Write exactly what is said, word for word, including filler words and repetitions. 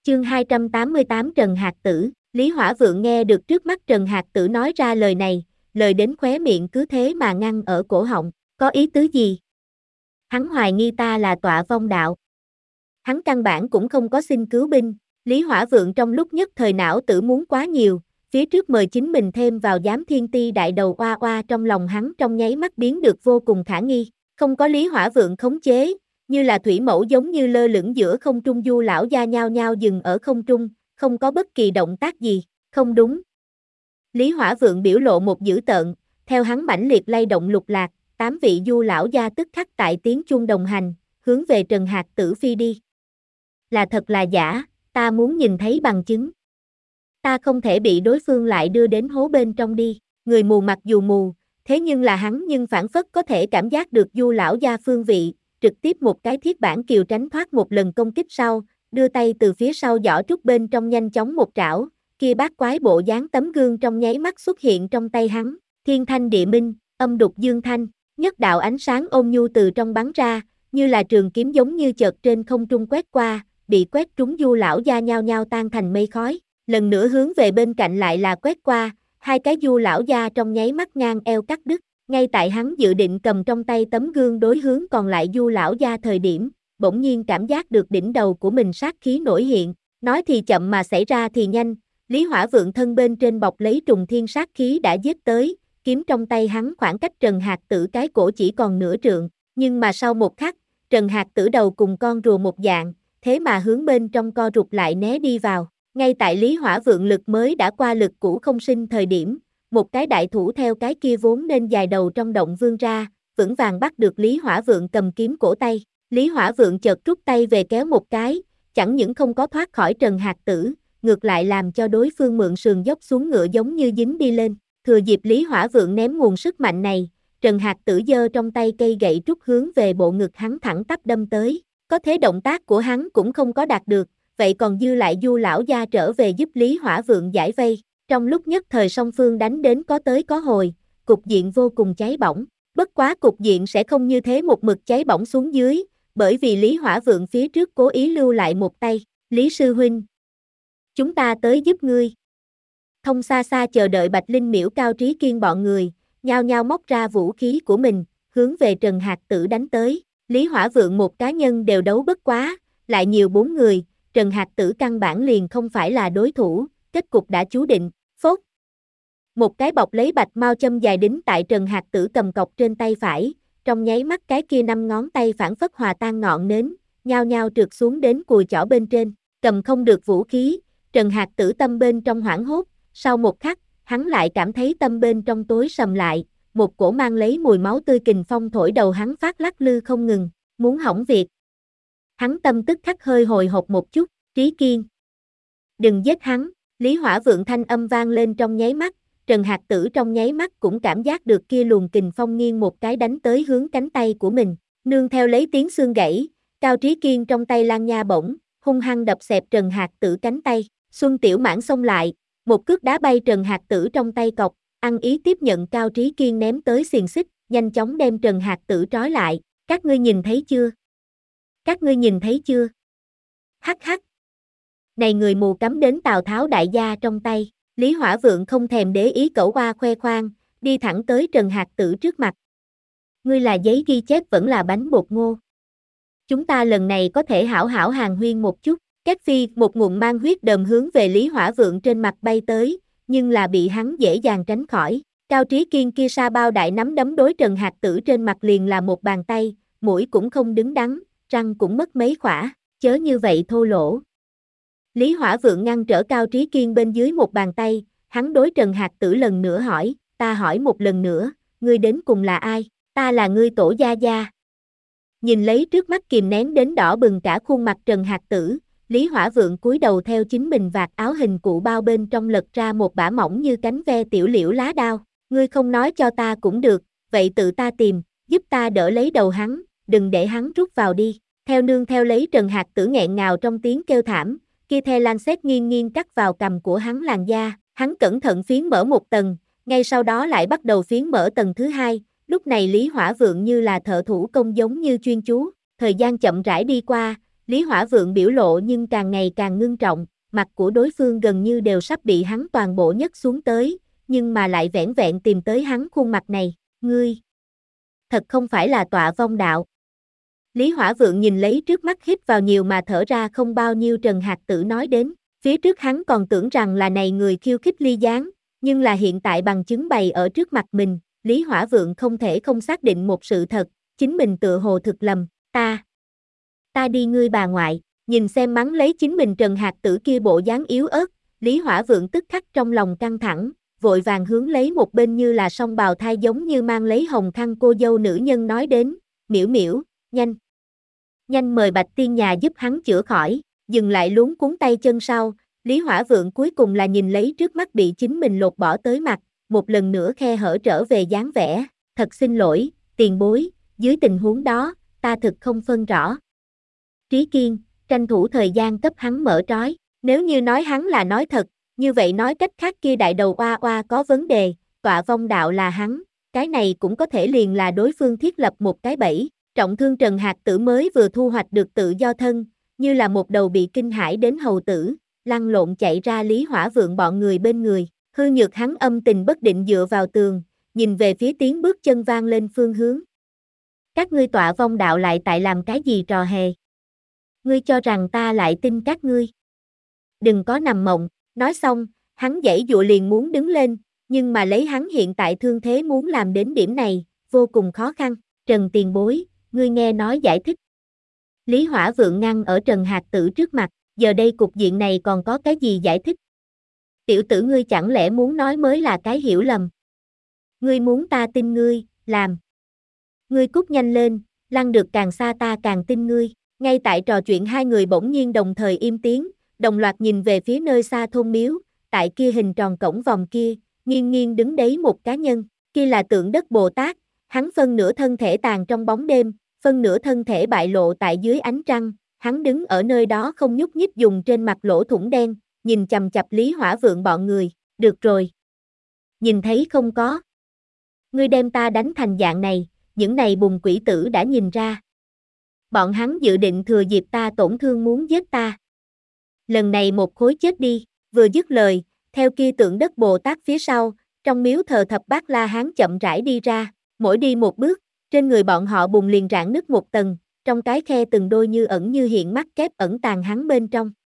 Chương hai trăm tám mươi tám Trần Hạc Tử. Lý Hỏa Vượng nghe được trước mắt Trần Hạc Tử nói ra lời này, lời đến khóe miệng cứ thế mà ngăn ở cổ họng, có ý tứ gì? Hắn hoài nghi ta là tọa vong đạo. Hắn căn bản cũng không có xin cứu binh, Lý Hỏa Vượng trong lúc nhất thời não tử muốn quá nhiều, phía trước mời chính mình thêm vào giám thiên ti đại đầu oa oa trong lòng hắn trong nháy mắt biến được vô cùng khả nghi, không có Lý Hỏa Vượng khống chế, như là thủy mẫu giống như lơ lửng giữa không trung du lão gia nhao nhao dừng ở không trung, không có bất kỳ động tác gì, không đúng. Lý Hỏa Vượng biểu lộ một dữ tợn, theo hắn mãnh liệt lay động lục lạc, tám vị du lão gia tức khắc tại tiếng chuông đồng hành, hướng về Trần Hạc Tử phi đi. Là thật là giả, ta muốn nhìn thấy bằng chứng. Ta không thể bị đối phương lại đưa đến hố bên trong đi, người mù mặc dù mù, thế nhưng là hắn nhưng phản phất có thể cảm giác được du lão gia phương vị, trực tiếp một cái thiết bản kiều tránh thoát một lần công kích sau, đưa tay từ phía sau giỏ trúc bên trong nhanh chóng một trảo, kia bát quái bộ dáng tấm gương trong nháy mắt xuất hiện trong tay hắn, thiên thanh địa minh, âm đục dương thanh, nhất đạo ánh sáng ôn nhu từ trong bắn ra, như là trường kiếm giống như chợt trên không trung quét qua, bị quét trúng du lão gia nhao nhao tan thành mây khói, lần nữa hướng về bên cạnh lại là quét qua, hai cái du lão gia trong nháy mắt ngang eo cắt đứt. Ngay tại hắn dự định cầm trong tay tấm gương đối hướng còn lại du lão gia thời điểm, bỗng nhiên cảm giác được đỉnh đầu của mình sát khí nổi hiện, nói thì chậm mà xảy ra thì nhanh, Lý Hỏa Vượng thân bên trên bọc lấy trùng thiên sát khí đã giết tới, kiếm trong tay hắn khoảng cách Trần Hạc Tử cái cổ chỉ còn nửa trượng, nhưng mà sau một khắc, Trần Hạc Tử đầu cùng con rùa một dạng, thế mà hướng bên trong co rụt lại né đi vào, ngay tại Lý Hỏa Vượng lực mới đã qua lực cũ không sinh thời điểm. Một cái đại thủ theo cái kia vốn nên dài đầu trong động vươn ra, vững vàng bắt được Lý Hỏa Vượng cầm kiếm cổ tay. Lý Hỏa Vượng chợt rút tay về kéo một cái, chẳng những không có thoát khỏi Trần Hạc Tử, ngược lại làm cho đối phương mượn sườn dốc xuống ngựa giống như dính đi lên. Thừa dịp Lý Hỏa Vượng ném nguồn sức mạnh này, Trần Hạc Tử giơ trong tay cây gậy trúc hướng về bộ ngực hắn thẳng tắp đâm tới. Có thế động tác của hắn cũng không có đạt được, vậy còn dư lại du lão gia trở về giúp Lý Hỏa Vượng giải vây. Trong lúc nhất thời song phương đánh đến có tới có hồi, cục diện vô cùng cháy bỏng, bất quá cục diện sẽ không như thế một mực cháy bỏng xuống dưới, bởi vì Lý Hỏa Vượng phía trước cố ý lưu lại một tay, Lý Sư Huynh. Chúng ta tới giúp ngươi. Thông xa xa chờ đợi Bạch Linh Miễu Cao Trí Kiên bọn người, nhao nhao móc ra vũ khí của mình, hướng về Trần Hạc Tử đánh tới, Lý Hỏa Vượng một cá nhân đều đấu bất quá, lại nhiều bốn người, Trần Hạc Tử căn bản liền không phải là đối thủ, kết cục đã chú định. Phốt. Một cái bọc lấy bạch mao châm dài đính tại Trần Hạc Tử cầm cọc trên tay phải, trong nháy mắt cái kia năm ngón tay phản phất hòa tan ngọn nến, nhao nhao trượt xuống đến cùi chỏ bên trên, cầm không được vũ khí, Trần Hạc Tử tâm bên trong hoảng hốt, sau một khắc, hắn lại cảm thấy tâm bên trong tối sầm lại, một cổ mang lấy mùi máu tươi kình phong thổi đầu hắn phát lắc lư không ngừng, muốn hỏng việc. Hắn tâm tức khắc hơi hồi hộp một chút, Trí Kiên. Đừng giết hắn. Lý Hỏa Vượng thanh âm vang lên trong nháy mắt, Trần Hạc Tử trong nháy mắt cũng cảm giác được kia luồng kình phong nghiêng một cái đánh tới hướng cánh tay của mình, nương theo lấy tiếng xương gãy, Cao Trí Kiên trong tay lan nha bổng, hung hăng đập xẹp Trần Hạc Tử cánh tay, Xuân Tiểu Mãn xông lại, một cước đá bay Trần Hạc Tử trong tay cọc, ăn ý tiếp nhận Cao Trí Kiên ném tới xiềng xích, nhanh chóng đem Trần Hạc Tử trói lại, các ngươi nhìn thấy chưa? Các ngươi nhìn thấy chưa? Hắc hắc. Này người mù cắm đến Tào Tháo đại gia trong tay, Lý Hỏa Vượng không thèm để ý cẩu qua khoe khoang, đi thẳng tới Trần Hạc Tử trước mặt. Ngươi là giấy ghi chép vẫn là bánh bột ngô. Chúng ta lần này có thể hảo hảo hàng huyên một chút, Két Phi một ngụm mang huyết đờm hướng về Lý Hỏa Vượng trên mặt bay tới, nhưng là bị hắn dễ dàng tránh khỏi. Cao Trí Kiên kia sa bao đại nắm đấm đối Trần Hạc Tử trên mặt liền là một bàn tay, mũi cũng không đứng đắn, răng cũng mất mấy khỏa, chớ như vậy thô lỗ. Lý Hỏa Vượng ngăn trở Cao Trí Kiên bên dưới một bàn tay, hắn đối Trần Hạc Tử lần nữa hỏi, ta hỏi một lần nữa, ngươi đến cùng là ai, ta là ngươi tổ gia gia. Nhìn lấy trước mắt kìm nén đến đỏ bừng cả khuôn mặt Trần Hạc Tử, Lý Hỏa Vượng cúi đầu theo chính mình vạt áo hình cụ bao bên trong lật ra một bả mỏng như cánh ve tiểu liễu lá đao, ngươi không nói cho ta cũng được, vậy tự ta tìm, giúp ta đỡ lấy đầu hắn, đừng để hắn rút vào đi, theo nương theo lấy Trần Hạc Tử nghẹn ngào trong tiếng kêu thảm. Kia the lancet nghiêng nghiêng cắt vào cằm của hắn làn da, hắn cẩn thận phiến mở một tầng, ngay sau đó lại bắt đầu phiến mở tầng thứ hai, lúc này Lý Hỏa Vượng như là thợ thủ công giống như chuyên chú, thời gian chậm rãi đi qua, Lý Hỏa Vượng biểu lộ nhưng càng ngày càng ngưng trọng, mặt của đối phương gần như đều sắp bị hắn toàn bộ nhấc xuống tới, nhưng mà lại vẻn vẹn tìm tới hắn khuôn mặt này, ngươi, thật không phải là Tọa Vong Đạo. Lý Hỏa Vượng nhìn lấy trước mắt hít vào nhiều mà thở ra không bao nhiêu Trần Hạc Tử nói đến, phía trước hắn còn tưởng rằng là này người khiêu khích Ly Giáng, nhưng là hiện tại bằng chứng bày ở trước mặt mình, Lý Hỏa Vượng không thể không xác định một sự thật, chính mình tự hồ thực lầm, ta, ta đi ngươi bà ngoại, nhìn xem mắng lấy chính mình Trần Hạc Tử kia bộ dáng yếu ớt, Lý Hỏa Vượng tức khắc trong lòng căng thẳng, vội vàng hướng lấy một bên như là song bào thai giống như mang lấy hồng khăn cô dâu nữ nhân nói đến, miễu miễu, nhanh. Nhanh mời Bạch Tiên Nhà giúp hắn chữa khỏi, dừng lại luống cuống tay chân sau, Lý Hỏa Vượng cuối cùng là nhìn lấy trước mắt bị chính mình lột bỏ tới mặt, một lần nữa khe hở trở về dáng vẻ, thật xin lỗi, tiền bối, dưới tình huống đó, ta thực không phân rõ. Trí Kiên, tranh thủ thời gian cấp hắn mở trói, nếu như nói hắn là nói thật, như vậy nói cách khác kia đại đầu oa oa có vấn đề, Tọa Vong Đạo là hắn, cái này cũng có thể liền là đối phương thiết lập một cái bẫy. Trọng thương Trần Hạc Tử mới vừa thu hoạch được tự do thân, như là một đầu bị kinh hãi đến hầu tử, lăn lộn chạy ra Lý Hỏa Vượng bọn người bên người, hư nhược hắn âm tình bất định dựa vào tường, nhìn về phía tiếng bước chân vang lên phương hướng. Các ngươi Tọa Vong Đạo lại tại làm cái gì trò hề? Ngươi cho rằng ta lại tin các ngươi? Đừng có nằm mộng, nói xong, hắn giãy dụa liền muốn đứng lên, nhưng mà lấy hắn hiện tại thương thế muốn làm đến điểm này, vô cùng khó khăn, Trần tiền bối. Ngươi nghe nói giải thích. Lý Hỏa Vượng ngăn ở Trần Hạc Tử trước mặt, giờ đây cục diện này còn có cái gì giải thích? Tiểu tử ngươi chẳng lẽ muốn nói mới là cái hiểu lầm? Ngươi muốn ta tin ngươi, làm. Ngươi cút nhanh lên, lăn được càng xa ta càng tin ngươi. Ngay tại trò chuyện hai người bỗng nhiên đồng thời im tiếng, đồng loạt nhìn về phía nơi xa thôn miếu, tại kia hình tròn cổng vòng kia, nghiêng nghiêng đứng đấy một cá nhân, kia là Tượng Đất Bồ Tát, hắn phân nửa thân thể tàn trong bóng đêm, phân nửa thân thể bại lộ tại dưới ánh trăng, hắn đứng ở nơi đó không nhúc nhích dùng trên mặt lỗ thủng đen, nhìn chằm chằm Lý Hỏa Vượng bọn người, được rồi. Nhìn thấy không có. Ngươi đem ta đánh thành dạng này, những này bùn quỷ tử đã nhìn ra. Bọn hắn dự định thừa dịp ta tổn thương muốn giết ta. Lần này một khối chết đi, vừa dứt lời, theo kia Tượng Đất Bồ Tát phía sau, trong miếu thờ Thập Bát La Hán chậm rãi đi ra, mỗi đi một bước, trên người bọn họ bùn liền rạn nứt một tầng, trong cái khe từng đôi như ẩn như hiện mắt kép ẩn tàng hắn bên trong.